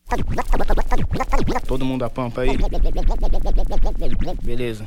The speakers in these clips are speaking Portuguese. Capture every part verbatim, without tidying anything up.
Todo mundo a pampa aí? Beleza.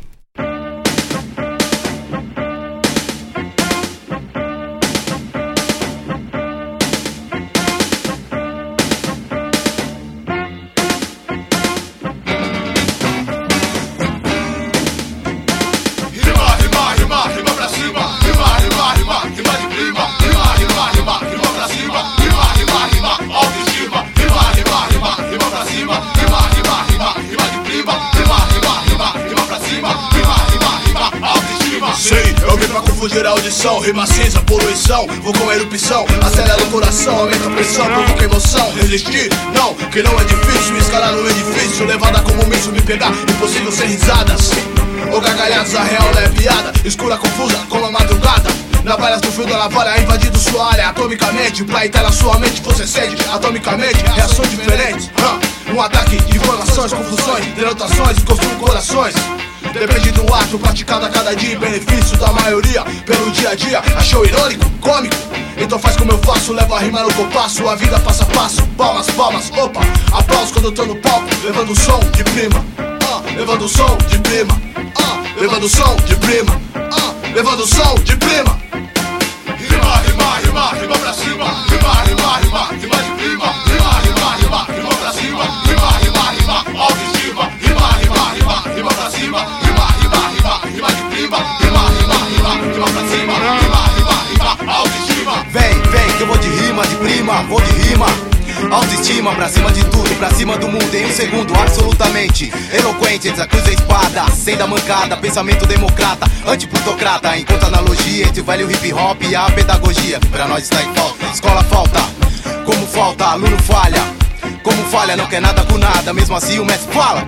Sei, eu vim pra confundir a audição, rima cinza, poluição, vou com erupção, acelera o coração, aumenta a pressão, provoca emoção, resistir, não, que não é difícil, escalar no edifício, levada como misto, me pegar, impossível sem risadas, ou gargalhadas, a real não é piada, escura, confusa, como a madrugada, navalhas do fio da navalha, invadindo sua área, atomicamente, pra entrar na sua mente, você cede, atomicamente, reações diferentes, huh? Um ataque de informações, confusões, denotações, construindo corações. Depende do ato praticado a cada dia, em benefício da maioria, pelo dia a dia. Achou irônico? Cômico? Então faz como eu faço, leva a rima no compasso, a vida passo a passo. Palmas, palmas, opa, aplausos quando eu tô no palco, levando o som de prima, ah, levando o som de prima, ah, levando o som de prima, ah, levando o som de prima. Rima, rima, rima, rima pra cima, rima, rima, rima, rima de prima, rima, rima, rima, rima pra cima, rima, rima, rima, autoestima, rima, rima, rima, rima pra cima, rima, rima, rima, rima de prima, rima, rima, rima, rima pra cima, rima, rima, rima, autoestima. Vem, vem, que eu vou de rima, de prima, vou de rima. Autoestima pra cima de tudo, pra cima do mundo em um segundo, absolutamente eloquente, entre a cruz e a espada, sem da mancada, pensamento democrata, antiplutocrata, enquanto analogia entre o velho hip hop e a pedagogia, pra nós está em falta, escola falta, como falta, aluno falha, como falha, não quer nada com nada, mesmo assim o mestre fala.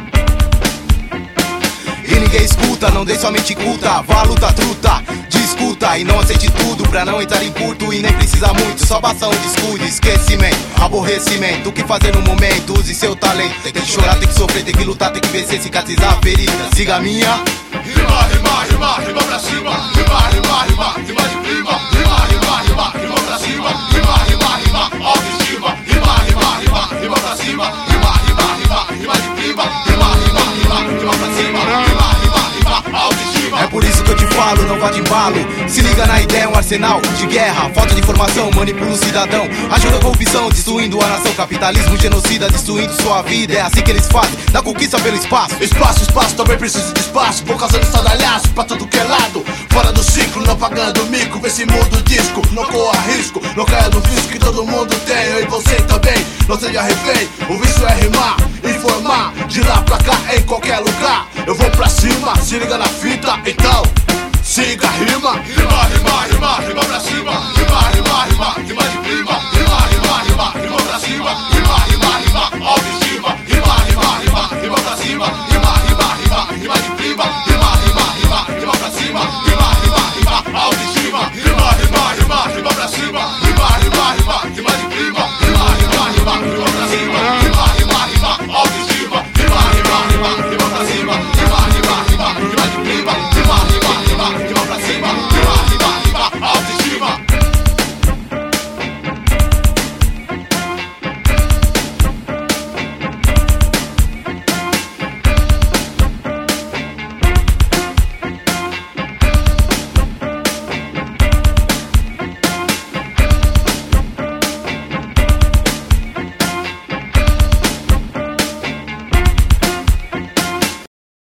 E ninguém escuta, não deixe sua mente culta, vá à luta truta, discuta e não aceite tudo pra não entrar em curto e nem precisa muito, só basta um descuido, esquecimento, aborrecimento, o que fazer no momento, use seu talento, tem que chorar, tem que sofrer, tem que lutar, tem que vencer, cicatrizar a ferida, siga a minha. Rima, rima, rima, rima pra cima, rima, rima, rima, rima de prima, rima, rima, rima, rima pra cima, rima, rima, rima, autoestima, rima, rima, rima, rima pra cima, rima, rima, rima, rima de prima, rima, rima, rima, rima pra cima, rima, rima, rima, autoestima. É por isso que eu te falo, não vá de embalo, se liga na ideia, um arsenal de guerra, falta de informação, manipula o cidadão, ajuda a corrupção, destruindo a nação, capitalismo genocida, destruindo sua vida, é assim que eles fazem, da conquista pelo espaço. Espaço, espaço, também preciso de espaço, vou causando estadalhaço pra tudo que é lado, fora do ciclo, não pagando mico, vê se muda o disco, não corra risco, não caia no vício que todo mundo tem, eu e você também, não seja refém, o vício é rimar, informar, de lá pra cá, em qualquer lugar, eu vou pra cima, se liga na fita, então, siga a rima, rima, rima, rima, rima pra cima, rima, rima, rima, rima de prima, rima, rima, rima, rima pra cima, rima, rima, rima, autoestima, rima, rima, rima, rima pra cima.